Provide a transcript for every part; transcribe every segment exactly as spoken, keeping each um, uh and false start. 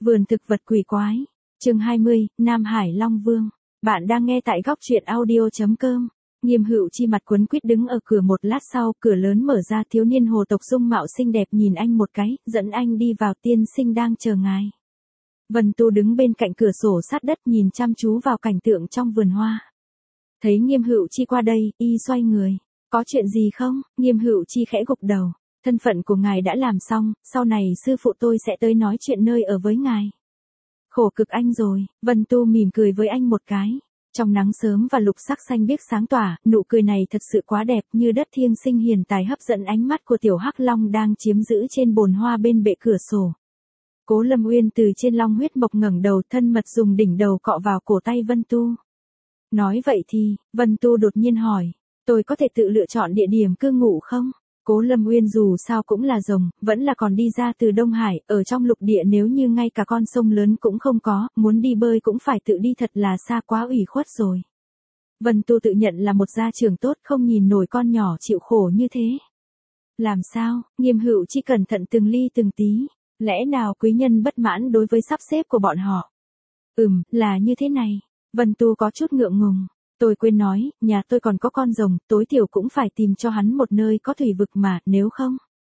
Vườn thực vật quỷ quái. Chương hai mươi, Nam Hải Long Vương. Bạn đang nghe tại góc truyện audio chấm com. Nghiêm Hữu Chi mặt quấn quýt đứng ở cửa một lát sau, cửa lớn mở ra, thiếu niên hồ tộc dung mạo xinh đẹp nhìn anh một cái, dẫn anh đi vào, tiên sinh đang chờ ngài. Vân Tu đứng bên cạnh cửa sổ sát đất nhìn chăm chú vào cảnh tượng trong vườn hoa. Thấy Nghiêm Hữu Chi qua đây, y xoay người. Có chuyện gì không? Nghiêm Hữu Chi khẽ gục đầu. Thân phận của ngài đã làm xong, sau này sư phụ tôi sẽ tới nói chuyện nơi ở với ngài. Khổ cực anh rồi. Vân Tu mỉm cười với anh một cái. Trong nắng sớm và lục sắc xanh biếc sáng tỏa, nụ cười này thật sự quá đẹp, như đất thiêng sinh hiền tài hấp dẫn ánh mắt của tiểu hắc long đang chiếm giữ trên bồn hoa bên bệ cửa sổ. Cố Lâm Uyên từ trên long huyết mộc ngẩng đầu, thân mật dùng đỉnh đầu cọ vào cổ tay Vân Tu. Nói vậy thì, Vân Tu đột nhiên hỏi, tôi có thể tự lựa chọn địa điểm cư ngụ không? Cố Lâm Uyên dù sao cũng là rồng, vẫn là còn đi ra từ Đông Hải, ở trong lục địa nếu như ngay cả con sông lớn cũng không có, muốn đi bơi cũng phải tự đi, thật là xa quá, ủy khuất rồi. Vân Tu tự nhận là một gia trưởng tốt, không nhìn nổi con nhỏ chịu khổ như thế. Làm sao? Nghiêm Hữu Chi cẩn thận từng ly từng tí. Lẽ nào quý nhân bất mãn đối với sắp xếp của bọn họ? Ừm, là như thế này. Vân Tu có chút ngượng ngùng. Tôi quên nói, nhà tôi còn có con rồng, tối thiểu cũng phải tìm cho hắn một nơi có thủy vực mà, nếu không.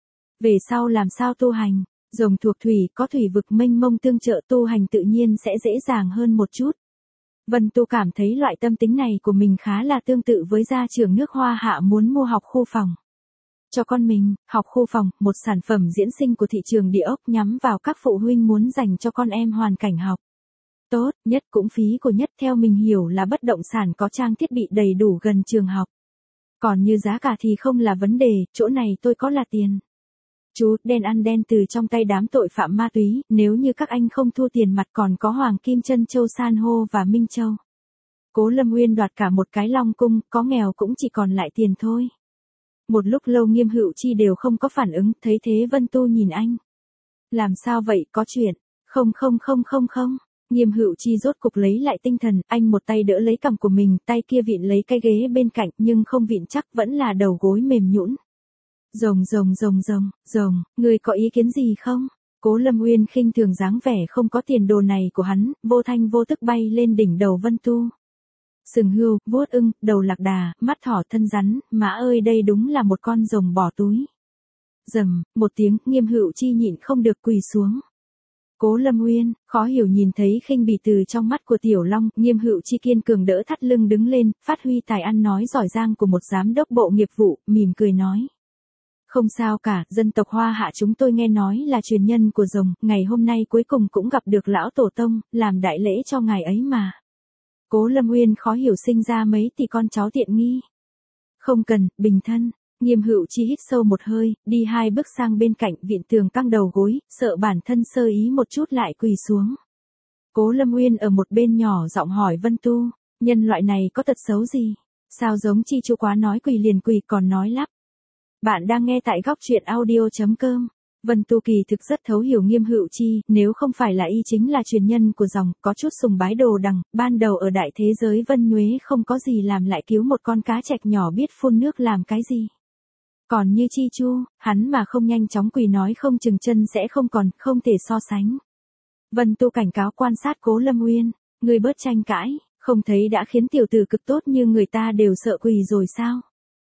Về sau làm sao tu hành? Rồng thuộc thủy, có thủy vực mênh mông tương trợ, tu hành tự nhiên sẽ dễ dàng hơn một chút. Vân Tu cảm thấy loại tâm tính này của mình khá là tương tự với gia trưởng nước Hoa Hạ muốn mua học khu phòng. Cho con mình, học khu phòng, một sản phẩm diễn sinh của thị trường địa ốc nhắm vào các phụ huynh muốn dành cho con em hoàn cảnh học tốt nhất, cũng phí của nhất, theo mình hiểu là bất động sản có trang thiết bị đầy đủ gần trường học. Còn như giá cả thì không là vấn đề, chỗ này tôi có là tiền. Chú đen ăn đen từ trong tay đám tội phạm ma túy, nếu như các anh không thu tiền mặt còn có Hoàng Kim Chân Châu San hô và Minh Châu. Cố Lâm Uyên đoạt cả một cái Long Cung, có nghèo cũng chỉ còn lại tiền thôi. Một lúc lâu Nghiêm Hữu Chi đều không có phản ứng, thấy thế Vân Tu nhìn anh. Làm sao vậy, có chuyện? Không không không không không. Nghiêm Hữu Chi rốt cục lấy lại tinh thần, anh một tay đỡ lấy cằm của mình, tay kia vịn lấy cái ghế bên cạnh, nhưng không vịn chắc, vẫn là đầu gối mềm nhũn. Rồng rồng rồng rồng, rồng, người có ý kiến gì không? Cố Lâm Uyên khinh thường dáng vẻ không có tiền đồ này của hắn, vô thanh vô tức bay lên đỉnh đầu Vân Tu. Sừng hươu, vuốt ưng, đầu lạc đà, mắt thỏ, thân rắn, má ơi đây đúng là một con rồng bỏ túi. Rầm, một tiếng, Nghiêm Hữu Chi nhịn không được quỳ xuống. Cố Lâm Uyên, khó hiểu nhìn thấy khinh bỉ từ trong mắt của Tiểu Long, Nghiêm Hữu Chi kiên cường đỡ thắt lưng đứng lên, phát huy tài ăn nói giỏi giang của một giám đốc bộ nghiệp vụ, mỉm cười nói. Không sao cả, dân tộc Hoa Hạ chúng tôi nghe nói là truyền nhân của rồng, ngày hôm nay cuối cùng cũng gặp được lão tổ tông, làm đại lễ cho ngài ấy mà. Cố Lâm Uyên khó hiểu sinh ra mấy tỷ con cháu tiện nghi. Không cần, bình thân. Nghiêm Hữu Chi hít sâu một hơi, đi hai bước sang bên cạnh, vịn tường căng đầu gối, sợ bản thân sơ ý một chút lại quỳ xuống. Cố Lâm Uyên ở một bên nhỏ giọng hỏi Vân Tu, nhân loại này có tật xấu gì? Sao giống Chi Chu quá, nói quỳ liền quỳ, còn nói lắp. Bạn đang nghe tại góc truyện audio chấm com. Vân Tu kỳ thực rất thấu hiểu Nghiêm Hữu Chi, nếu không phải là y chính là truyền nhân của dòng, có chút sùng bái đồ đằng, ban đầu ở đại thế giới Vân Nhuế không có gì làm lại cứu một con cá trạch nhỏ biết phun nước làm cái gì. Còn như Chi Chu, hắn mà không nhanh chóng quỳ nói không chừng chân sẽ không còn, không thể so sánh. Vân Tu cảnh cáo quan sát Cố Lâm Uyên, người bớt tranh cãi, không thấy đã khiến tiểu tử cực tốt như người ta đều sợ quỳ rồi sao?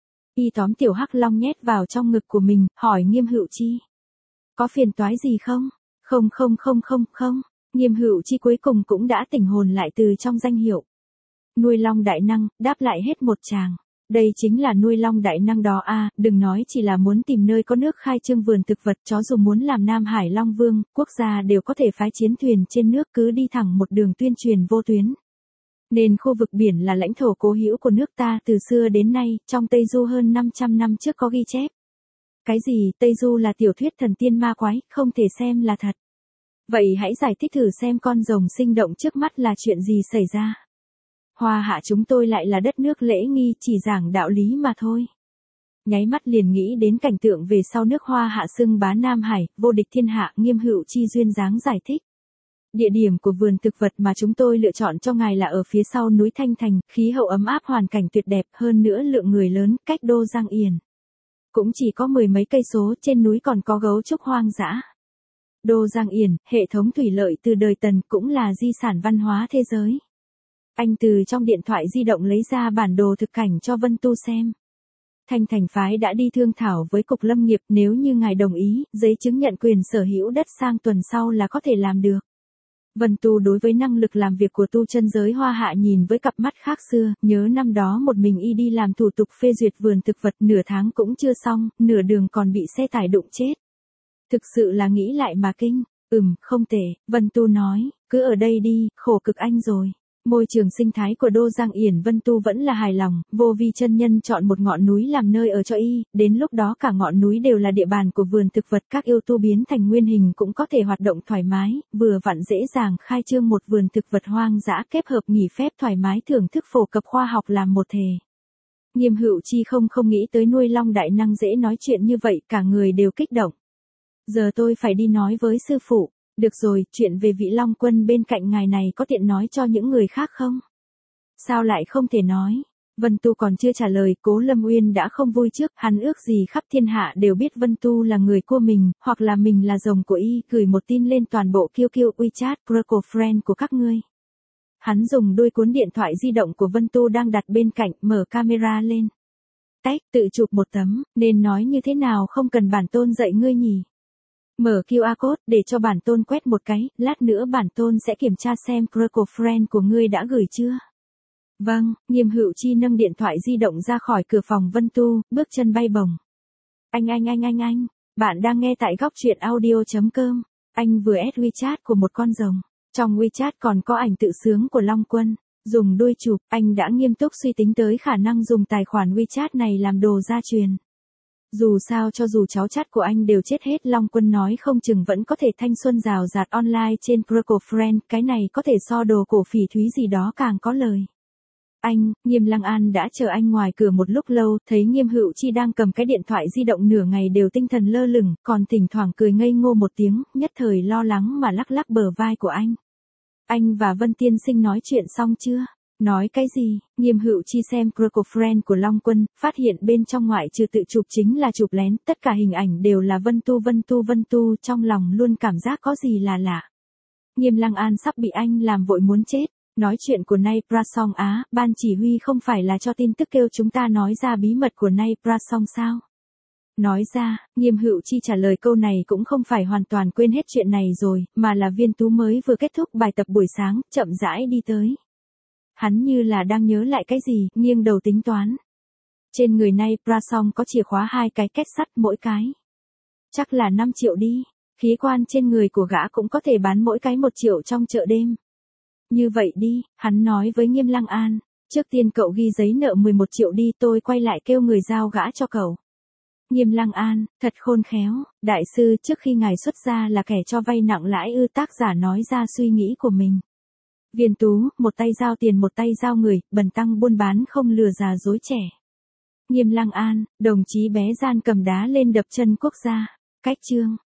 Y tóm tiểu hắc long nhét vào trong ngực của mình, hỏi Nghiêm Hữu Chi. Có phiền toái gì không? Không không không không không. Nghiêm Hữu Chi cuối cùng cũng đã tỉnh hồn lại từ trong danh hiệu. Nuôi long đại năng, đáp lại hết một tràng. Đây chính là nuôi long đại năng đó a, à, đừng nói chỉ là muốn tìm nơi có nước khai trương vườn thực vật, chó dù muốn làm Nam Hải Long Vương, quốc gia đều có thể phái chiến thuyền trên nước, cứ đi thẳng một đường tuyên truyền vô tuyến. Nên khu vực biển là lãnh thổ cố hữu của nước ta từ xưa đến nay, trong Tây Du hơn năm trăm năm trước có ghi chép. Cái gì, Tây Du là tiểu thuyết thần tiên ma quái, không thể xem là thật. Vậy hãy giải thích thử xem con rồng sinh động trước mắt là chuyện gì xảy ra. Hoa Hạ chúng tôi lại là đất nước lễ nghi, chỉ giảng đạo lý mà thôi. Nháy mắt liền nghĩ đến cảnh tượng về sau nước Hoa Hạ xưng bá Nam Hải, vô địch thiên hạ. Nghiêm Hữu Chi duyên dáng giải thích. Địa điểm của vườn thực vật mà chúng tôi lựa chọn cho ngài là ở phía sau núi Thanh Thành, khí hậu ấm áp, hoàn cảnh tuyệt đẹp, hơn nữa lượng người lớn, cách đô Giang Yên cũng chỉ có mười mấy cây số, trên núi còn có gấu trúc hoang dã. Đô Giang Yển, hệ thống thủy lợi từ đời Tần cũng là di sản văn hóa thế giới. Anh từ trong điện thoại di động lấy ra bản đồ thực cảnh cho Vân Tu xem. Thanh Thành phái đã đi thương thảo với Cục Lâm nghiệp, nếu như ngài đồng ý, giấy chứng nhận quyền sở hữu đất sang tuần sau là có thể làm được. Vân Tu đối với năng lực làm việc của tu chân giới Hoa Hạ nhìn với cặp mắt khác xưa, nhớ năm đó một mình y đi làm thủ tục phê duyệt vườn thực vật nửa tháng cũng chưa xong, nửa đường còn bị xe tải đụng chết. Thực sự là nghĩ lại mà kinh. Ừm, không tệ, Vân Tu nói, cứ ở đây đi, khổ cực anh rồi. Môi trường sinh thái của Đô Giang Yển Vân Tu vẫn là hài lòng, Vô Vi chân nhân chọn một ngọn núi làm nơi ở cho y, đến lúc đó cả ngọn núi đều là địa bàn của vườn thực vật, các yêu tu biến thành nguyên hình cũng có thể hoạt động thoải mái, vừa vặn dễ dàng khai trương một vườn thực vật hoang dã kết hợp nghỉ phép thoải mái thưởng thức phổ cập khoa học làm một thể. Nghiêm Hữu Chi không không nghĩ tới nuôi long đại năng dễ nói chuyện như vậy, cả người đều kích động. Giờ tôi phải đi nói với sư phụ. Được rồi, chuyện về vị Long Quân bên cạnh ngài này có tiện nói cho những người khác không? Sao lại không thể nói? Vân Tu còn chưa trả lời, Cố Lâm Uyên đã không vui trước, hắn ước gì khắp thiên hạ đều biết Vân Tu là người của mình, hoặc là mình là rồng của y, gửi một tin lên toàn bộ Q Q WeChat Circle Friend của các ngươi. Hắn dùng đôi cuốn điện thoại di động của Vân Tu đang đặt bên cạnh, mở camera lên. Tách, tự chụp một tấm, nên nói như thế nào không cần bản tôn dạy ngươi nhỉ? Mở Q R code để cho bản tôn quét một cái, lát nữa bản tôn sẽ kiểm tra xem Circle Friend của ngươi đã gửi chưa. Vâng, Nghiêm Hữu Chi nâng điện thoại di động ra khỏi cửa phòng Vân Tu, bước chân bay bổng. Anh anh anh anh anh, bạn đang nghe tại góc truyện audio.com. Anh vừa add WeChat của một con rồng. Trong WeChat còn có ảnh tự sướng của Long Quân. Dùng đuôi chụp, anh đã nghiêm túc suy tính tới khả năng dùng tài khoản WeChat này làm đồ gia truyền. Dù sao cho dù cháu chắt của anh đều chết hết, Long Quân nói không chừng vẫn có thể thanh xuân rào rạt online trên Circle Friend, cái này có thể so đồ cổ phỉ thúy gì đó càng có lời. Anh, Nghiêm Lăng An đã chờ anh ngoài cửa một lúc lâu, thấy Nghiêm Hữu Chi đang cầm cái điện thoại di động nửa ngày đều tinh thần lơ lửng, còn thỉnh thoảng cười ngây ngô một tiếng, nhất thời lo lắng mà lắc lắc bờ vai của anh. Anh và Vân Tiên Sinh nói chuyện xong chưa? Nói cái gì? Nghiêm Hữu Chi xem Circle Friend của Long Quân, phát hiện bên trong ngoại trừ tự chụp chính là chụp lén, tất cả hình ảnh đều là Vân Tu Vân Tu Vân Tu, trong lòng luôn cảm giác có gì là lạ. Nghiêm Lăng An sắp bị anh làm vội muốn chết. Nói chuyện của Nay Prasong Á, ban chỉ huy không phải là cho tin tức kêu chúng ta nói ra bí mật của Nay Prasong sao? Nói ra, Nghiêm Hữu Chi trả lời câu này cũng không phải hoàn toàn quên hết chuyện này rồi, mà là Viên Tú mới vừa kết thúc bài tập buổi sáng, chậm rãi đi tới. Hắn như là đang nhớ lại cái gì, nghiêng đầu tính toán. Trên người Nay Prasong có chìa khóa hai cái két sắt mỗi cái. Chắc là năm triệu đi, khí quan trên người của gã cũng có thể bán mỗi cái một triệu trong chợ đêm. Như vậy đi, hắn nói với Nghiêm Lăng An, trước tiên cậu ghi giấy nợ mười một triệu đi, tôi quay lại kêu người giao gã cho cậu. Nghiêm Lăng An, thật khôn khéo, đại sư, trước khi ngài xuất gia là kẻ cho vay nặng lãi ư? Tác giả nói ra suy nghĩ của mình. Viên Tú, một tay giao tiền một tay giao người, bần tăng buôn bán không lừa già dối trẻ. Nghiêm Lăng An, đồng chí bé gian cầm đá lên đập chân quốc gia. Cách chương.